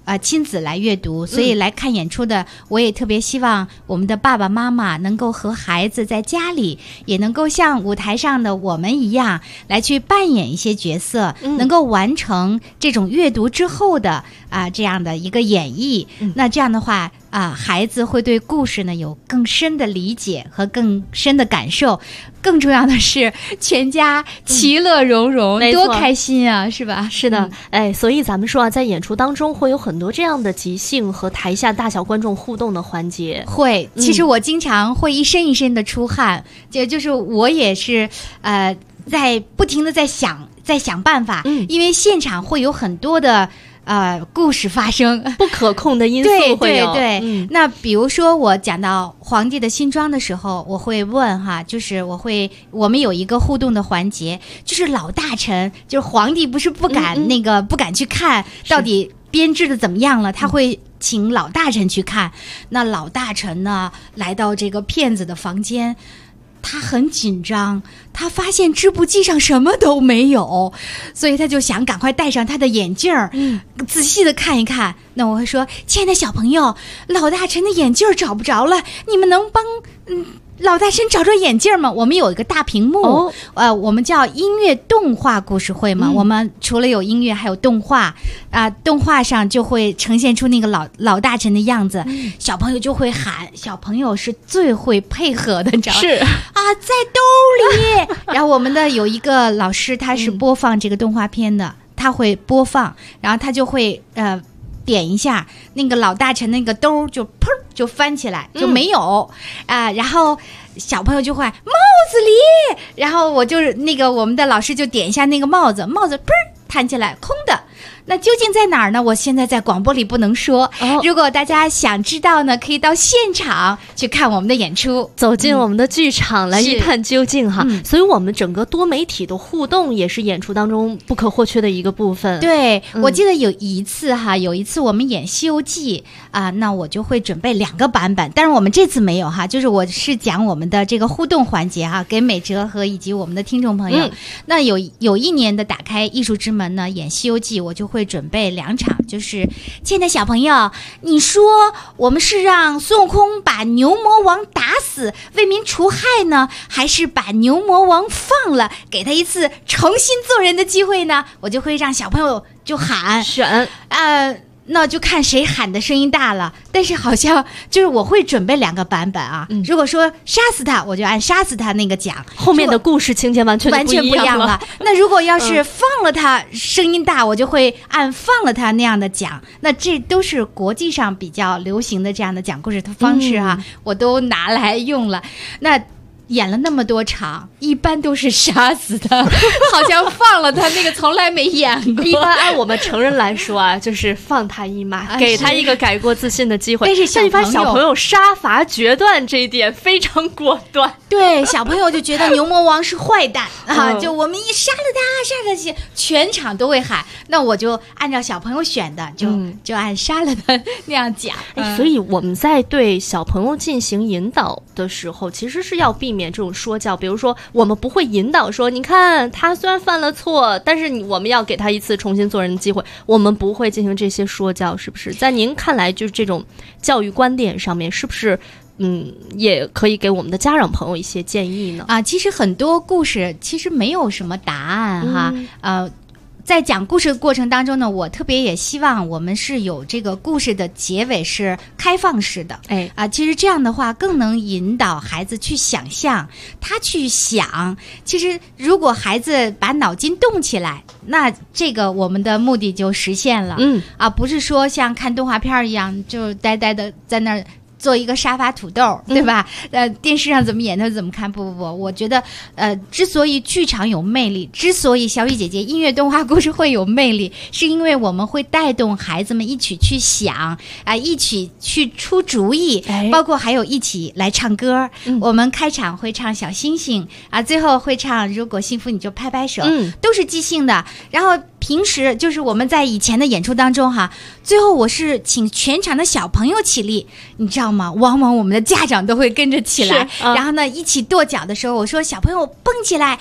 亲子来阅读，所以来看演出的，我也特别希望我们的爸爸妈妈能够和孩子在家里也能够像舞台上的我们一样来去扮演一些角色，能够完成这种阅读之后的这样的一个演绎。那这样的话孩子会对故事呢有更深的理解和更深的感受，更重要的是全家其乐融融，多开心啊，是吧？ 是的，所以咱们说在演出当中会有很多这样的即兴和台下大小观众互动的环节。 会，其实我经常会一身一身的出汗，就是我也是在不停的在想办法，因为现场会有很多的故事发生， 不可控的因素会有。 对，那比如说我讲到皇帝的新装的时候，我会问就是我们有一个互动的环节，就是老大臣，就是皇帝不是不敢不敢去看到底编制的怎么样了，他会请老大臣去看。那老大臣呢来到这个骗子的房间，他很紧张，他发现织布机上什么都没有，所以他就想赶快戴上他的眼镜仔细的看一看。那我会说，亲爱的小朋友，老大臣的眼镜找不着了，你们能帮老大臣找着眼镜吗？我们有一个大屏幕，我们叫音乐动画故事会嘛，我们除了有音乐还有动画动画上就会呈现出那个老大臣的样子，小朋友就会喊，小朋友是最会配合的，你知道吗？ 是在兜里然后我们的有一个老师，他是播放这个动画片的，他会播放，然后他就会点一下那个老大臣那个兜就砰就翻起来就没有然后小朋友就会帽子里，然后我们的老师就点一下那个帽子砰弹起来空的。那究竟在哪儿呢？我现在在广播里不能说。如果大家想知道呢，可以到现场去看我们的演出， 走进我们的剧场来一探究竟哈。所以我们整个多媒体的互动也是演出当中不可或缺的一个部分。 对，我记得有一次我们演《西游记》那我就会准备2个版本，但是我们这次没有就是我是讲我们的这个互动环节给美哲和以及我们的听众朋友。那有一年的打开艺术之门呢，演《西游记》我就会准备2场，就是亲爱的小朋友，你说我们是让孙悟空把牛魔王打死为民除害呢，还是把牛魔王放了给他一次重新做人的机会呢？我就会让小朋友就喊选那就看谁喊的声音大了，但是好像就是我会准备2个版本如果说杀死他，我就按杀死他那个讲， 后面的故事情节完全不一样了。 那如果要是放了他声音大，我就会按放了他那样的讲。那这都是国际上比较流行的这样的讲故事的方式我都拿来用了。那演了那么多场，一般都是杀死他，好像放了他那个从来没演过。 一般按我们成人来说就是放他一马，给他一个改过自新的机会。 但是你发现小朋友杀伐决断这一点非常果断。 对，小朋友就觉得牛魔王是坏蛋就我们一杀了他，全场都会喊。那我就按照小朋友选的，就按杀了他那样讲。 所以我们在对小朋友进行引导的时候，其实是要避免这种说教。比如说我们不会引导说，你看他虽然犯了错，但是我们要给他一次重新做人的机会，我们不会进行这些说教，是不是？在您看来，就是这种教育观点上面，是不是也可以给我们的家长朋友一些建议呢？ 其实很多故事其实没有什么答案在讲故事的过程当中呢，我特别也希望我们是有这个故事的结尾是开放式的，其实这样的话更能引导孩子去想象，他去想。其实如果孩子把脑筋动起来，那这个我们的目的就实现了。不是说像看动画片一样，就呆呆的在那儿做一个沙发土豆，对吧？电视上怎么演他怎么看。不，我觉得之所以剧场有魅力，之所以小雨姐姐音乐动画故事会有魅力，是因为我们会带动孩子们一起去想一起去出主意，包括还有一起来唱歌。我们开场会唱小星星最后会唱如果幸福你就拍拍手，都是即兴的。然后平时就是我们在以前的演出当中最后我是请全场的小朋友起立，你知道吗？往往我们的家长都会跟着起来，然后呢一起跺脚的时候，我说小朋友蹦起来，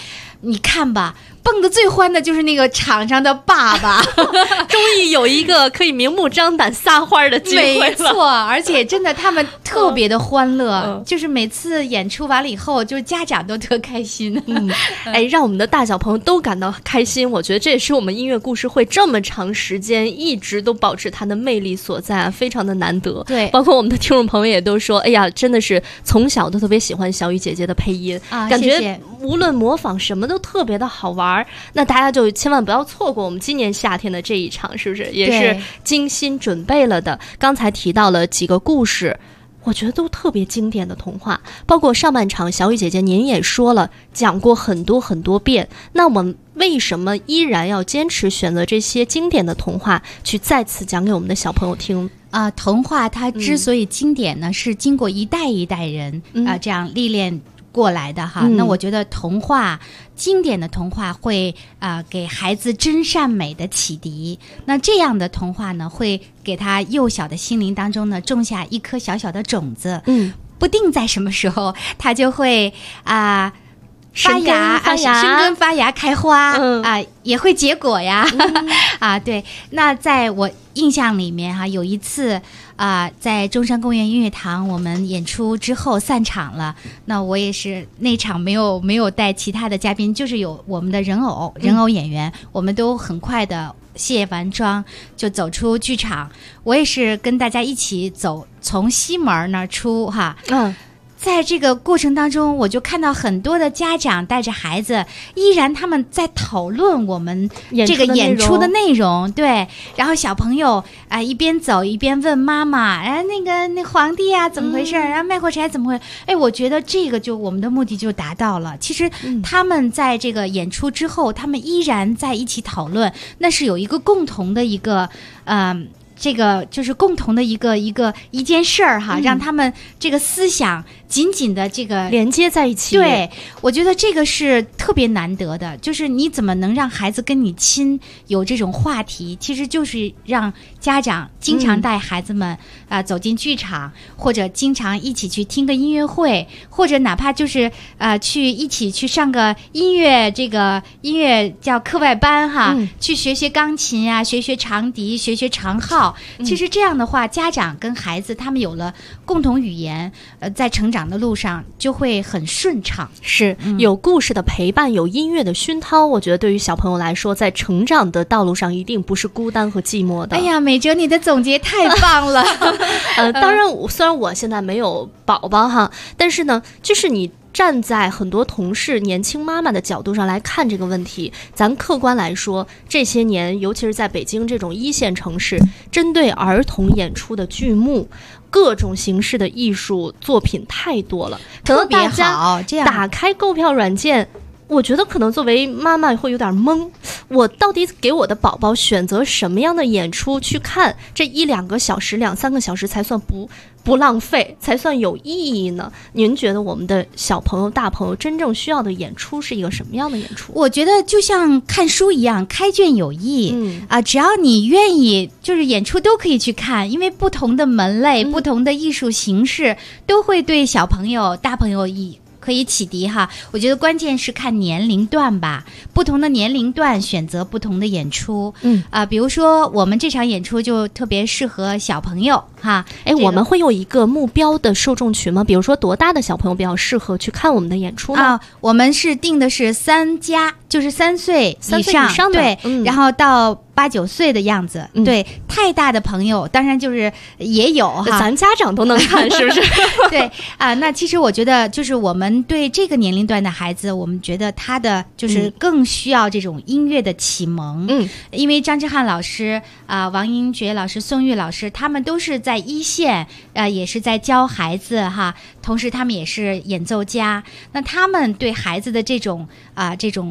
你看吧，蹦得最欢的就是那个场上的爸爸， 终于有一个可以明目张胆撒欢的机会了。 没错，而且真的他们特别的欢乐，就是每次演出完了以后，就是家长都特开心。 哎，让我们的大小朋友都感到开心，我觉得这也是我们音乐故事会这么长时间一直都保持它的魅力所在啊，非常的难得。 对， 包括我们的听众朋友也都说，哎呀，真的是从小都特别喜欢小雨姐姐的配音啊，感觉无论模仿什么都特别的好玩。那大家就千万不要错过我们今年夏天的这一场，是不是也是精心准备了的？刚才提到了几个故事，我觉得都特别经典的童话，包括上半场小雨姐姐您也说了，讲过很多很多遍。那我们为什么依然要坚持选择这些经典的童话去再次讲给我们的小朋友听？ 童话它之所以经典呢，是经过一代一代人这样历练过来的哈。那我觉得经典的童话会给孩子真善美的启迪，那这样的童话呢，会给他幼小的心灵当中呢种下一颗小小的种子，不定在什么时候他就会发芽，生根发芽开花，也会结果呀。对。那在我印象里面哈，有一次在中山公园音乐堂我们演出之后散场了，那我也是那场没有带其他的嘉宾，就是有我们的人偶演员，我们都很快的卸完妆就走出剧场，我也是跟大家一起走，从西门那儿出哈。在这个过程当中，我就看到很多的家长带着孩子，依然他们在讨论我们这个演出的内容，对。然后小朋友一边走一边问妈妈，那皇帝怎么回事？然后卖火柴怎么回事？哎，我觉得这个就我们的目的就达到了。其实他们在这个演出之后，他们依然在一起讨论，那是有一个共同的一个这个就是共同的一件事儿哈，让他们这个思想紧紧的这个连接在一起。 对，我觉得这个是特别难得的，就是你怎么能让孩子跟你亲有这种话题，其实就是让家长经常带孩子们走进剧场，或者经常一起去听个音乐会，或者哪怕就是一起去上个音乐叫课外班哈，去学钢琴啊，学长笛，学长号。其实这样的话，家长跟孩子他们有了共同语言，在成长的路上就会很顺畅。 是有故事的陪伴，有音乐的熏陶，我觉得对于小朋友来说，在成长的道路上一定不是孤单和寂寞的。 哎呀，美哲，你的总结太棒了。 当然虽然我现在没有宝宝哈，但是呢，就是你站在很多同事年轻妈妈的角度上来看这个问题，咱客观来说，这些年尤其是在北京这种一线城市，针对儿童演出的剧目，各种形式的艺术作品太多了，可能大家打开购票软件，我觉得可能作为妈妈会有点懵，我到底给我的宝宝选择什么样的演出去看，这1-2个小时2-3个小时才算不浪费，才算有意义呢？您觉得我们的小朋友大朋友真正需要的演出是一个什么样的演出？ 我觉得就像看书一样，开卷有益。只要你愿意，就是演出都可以去看，因为不同的门类、不同的艺术形式都会对小朋友大朋友可以启迪哈。我觉得关键是看年龄段吧，不同的年龄段选择不同的演出。比如说我们这场演出就特别适合小朋友哈。 我们会有一个目标的受众群吗？比如说多大的小朋友比较适合去看我们的演出呢？ 我们是定的是3+，就是3岁以上的， 对，然后到8、9岁的样子。对，太大的朋友当然就是也有哈， 咱家长都能看，是不是？ 对那其实我觉得就是我们对这个年龄段的孩子，我们觉得他的就是更需要这种音乐的启蒙。因为张之翰老师王英觉老师、宋玉老师，他们都是在一线，也是在教孩子哈，同时他们也是演奏家。那他们对孩子的这种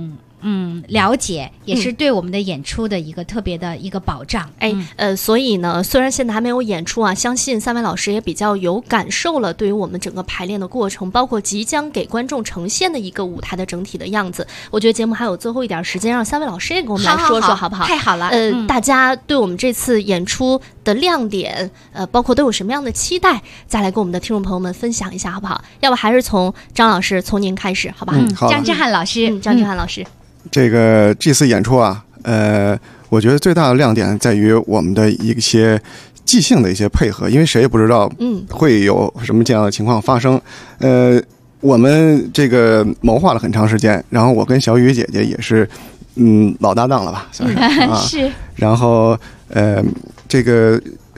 了解，也是对我们的演出的一个特别的一个保障。 所以呢，虽然现在还没有演出啊，相信三位老师也比较有感受了，对于我们整个排练的过程，包括即将给观众呈现的一个舞台的整体的样子。我觉得节目还有最后一点时间，让三位老师也给我们来说说，好不好？ 太好了。 大家对我们这次演出的亮点，包括都有什么样的期待，再来跟我们的听众朋友们分享一下，好不好？要不还是从张老师，从您开始，好吧？ 好。 张之翰老师， 张之翰老师， 这次演出啊，我觉得最大的亮点在于我们的一些即兴的一些配合，因为谁也不知道会有什么这样的情况发生。我们这个谋划了很长时间，然后我跟小雨姐姐也是老搭档了吧，算是啊。 是。 然后这个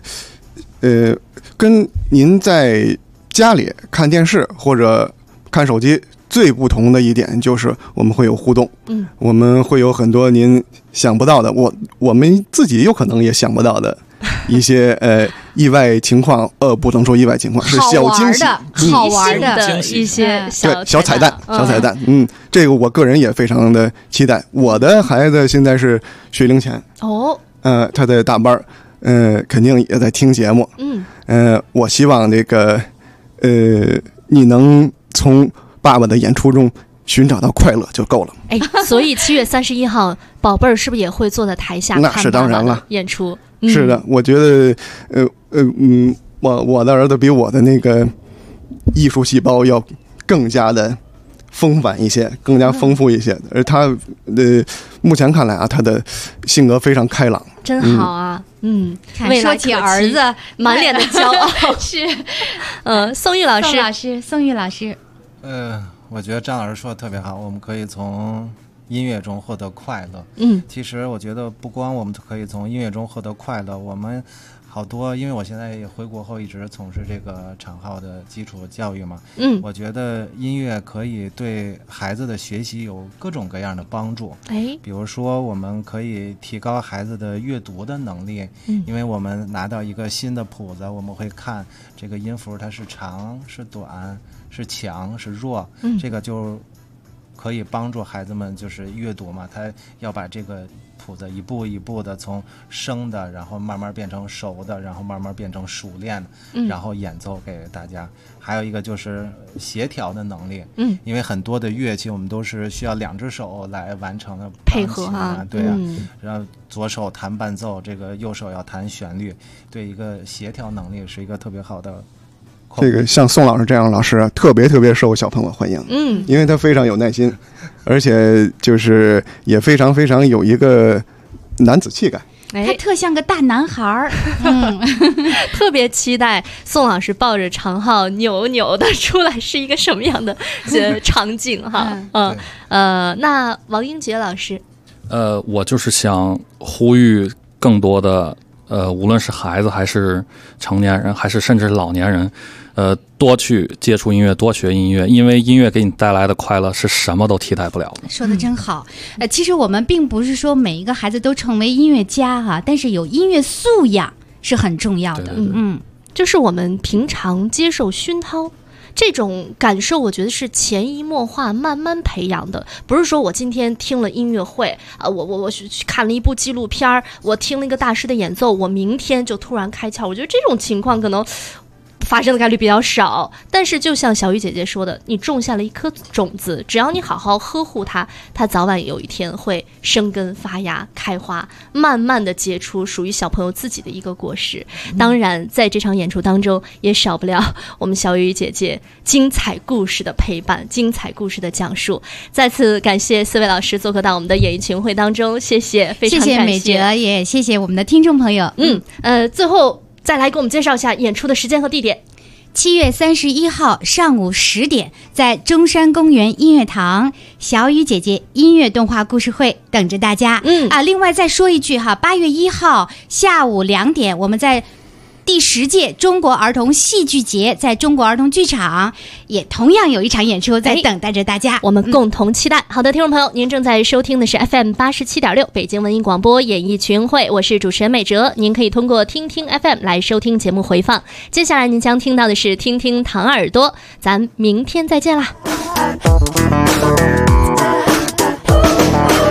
跟您在家里看电视或者看手机最不同的一点就是我们会有互动，我们会有很多您想不到的，我们自己有可能也想不到的一些意外情况，不能说意外情况，是小惊喜， 好玩的一些小彩蛋，小彩蛋。这个我个人也非常的期待。我的孩子现在是学龄前他在大班，肯定也在听节目。我希望这个你能从爸爸的演出中寻找到快乐就够了。 所以7月31号，宝贝儿是不是也会坐在台下那是当然了演出？ 是的，我觉得我的儿子比我的那个艺术细胞要更加的丰满一些，更加丰富一些。而他目前看来啊，他的性格非常开朗， 真好啊。 未来说起儿子， 满脸的骄傲。 是， 宋玉老师， 宋玉老师。 我觉得张老师说的特别好，我们可以从音乐中获得快乐。其实我觉得不光我们可以从音乐中获得快乐，我们好多，因为我现在也回国后一直从事这个长号的基础教育嘛，我觉得音乐可以对孩子的学习有各种各样的帮助。比如说我们可以提高孩子的阅读的能力，因为我们拿到一个新的谱子，我们会看这个音符它是长是短是强是弱，这个就可以帮助孩子们就是阅读嘛，他要把这个谱子一步一步的从生的，然后慢慢变成熟的，然后慢慢变成熟练的，然后演奏给大家。还有一个就是协调的能力，因为很多的乐器我们都是需要2只手来完成的配合啊， 对啊，然后左手弹伴奏，这个右手要弹旋律，对一个协调能力是一个特别好的。 这个像宋老师这样的老师特别受小朋友欢迎，因为他非常有耐心，而且就是也非常有一个男子气概， 他特像个大男孩儿。 特别期待宋老师抱着长号扭扭的出来是一个什么样的场景哈。那王英杰老师， 我就是想呼吁更多的无论是孩子还是成年人，还是甚至是老年人，多去接触音乐，多学音乐，因为音乐给你带来的快乐是什么都替代不了的。 说得真好。其实我们并不是说每一个孩子都成为音乐家哈，但是有音乐素养是很重要的。 就是我们平常接受熏陶。这种感受我觉得是潜移默化慢慢培养的，不是说我今天听了音乐会我去看了一部纪录片，我听了一个大师的演奏，我明天就突然开窍。我觉得这种情况可能发生的概率比较少，但是就像小雨姐姐说的，你种下了一颗种子，只要你好好呵护它，它早晚有一天会生根发芽开花，慢慢的结出属于小朋友自己的一个果实。当然在这场演出当中也少不了我们小雨姐姐精彩故事的陪伴，精彩故事的讲述。再次感谢4位老师做客到我们的演艺群会当中，谢谢，非常感谢。 谢谢美哲，也谢谢我们的听众朋友。 最后再来给我们介绍一下演出的时间和地点。 7月31号上午10点，在中山公园音乐堂小雨姐姐音乐动画故事会等着大家。另外再说一句哈，8月1号下午2点，我们在第10届中国儿童戏剧节在中国儿童剧场也同样有一场演出在等待着大家， 我们共同期待。好的，听众朋友，您正在收听的是 FM 87.6北京文艺广播演艺群会，我是主持人美哲。您可以通过听听 FM 来收听节目回放。接下来您将听到的是听听糖耳朵，咱明天再见啦。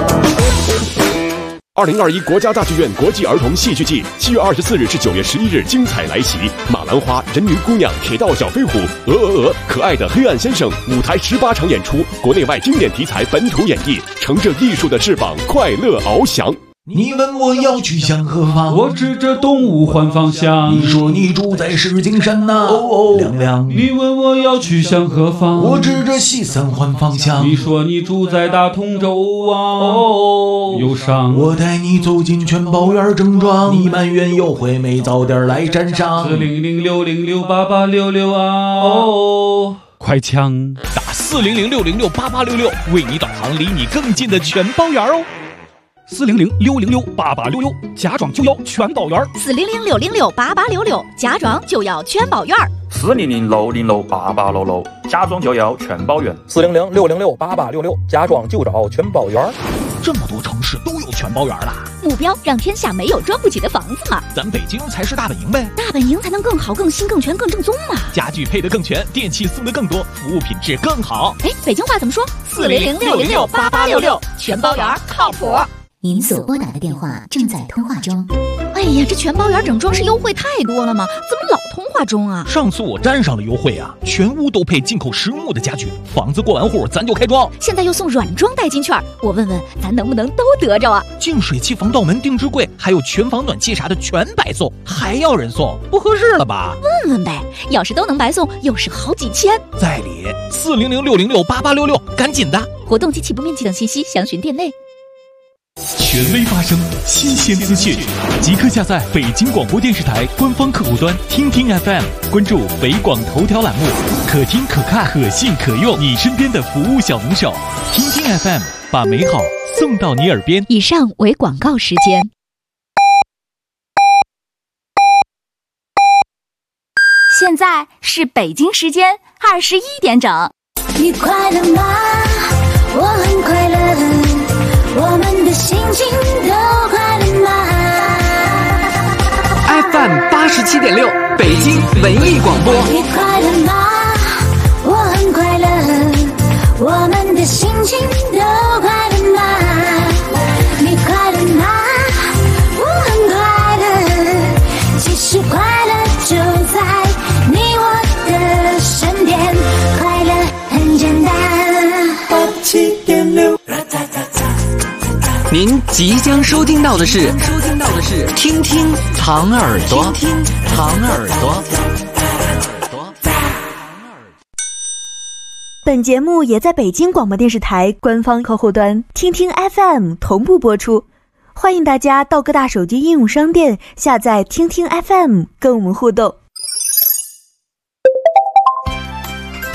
2021国家大剧院国际儿童戏剧季7月24日至9月11日精彩来袭，马兰花、人鱼姑娘、铁道小飞虎、可爱的黑暗先生，舞台18场演出，国内外经典题材本土演绎，乘着艺术的翅膀，快乐翱翔。 你问我要去向何方， 我指着东吴换方向。 你说你住在石景山呐，亮亮。 你问我要去向何方， 我指着西三环方向。 你说你住在大同州啊，忧伤。 我带你走进全宝园正装，你埋怨优惠没早点来沾上。 40060688866啊，快枪打40060688866，为你导航离你更近的全宝园哦。 40060688866，家装就要全宝园。 40060688866，家装就要全宝园。 40060688866，家装就要全宝园。 40060668866，家装就找全宝园。 这么多城市都有全宝园了， 目标让天下没有装不起的房子嘛。 咱北京才是大本营呗， 大本营才能更好、更新、更全、更正宗嘛。 家具配得更全，电器送得更多，服务品质更好。 哎，北京话怎么说？40060688866，全宝园靠谱。 您所拨打的电话正在通话中。 哎呀，这全宝园整装饰优惠太多了吗？怎么老通话中啊？ 上次我沾上了优惠啊，全屋都配进口实木的家具，房子过完户咱就开装。 现在又送软装代金券，我问问咱能不能都得着啊？ 净水器、防盗门、定制柜，还有全房暖气啥的全白送，还要人送，不合适了吧？ 问问呗，要是都能白送，又是好几千。 在理，40060688866，赶紧的！ 活动及起步面积等信息详询店内。 权威发声，新鲜资讯，即刻下载北京广播电视台官方客户端听听 FM， 关注北广头条栏目，可听可看可信可用，你身边的服务小能手。听听 FM， 把美好送到你耳边。 以上为广告时间。 现在是北京时间21点整。 你快乐吗？我很快乐，我们的心情都快乐吗 ？FM 87.6，北京文艺广播。 你快乐吗？我很快乐，我们的心情都快乐吗？你快乐吗？我很快乐，其实快乐就在你我的身边，快乐很简单。87.6。 您即将收听到的是听听糖耳朵，听听糖耳朵。 本节目也在北京广播电视台官方客户端听听 FM 同步播出，欢迎大家到各大手机应用商店下载听听 FM 跟我们互动。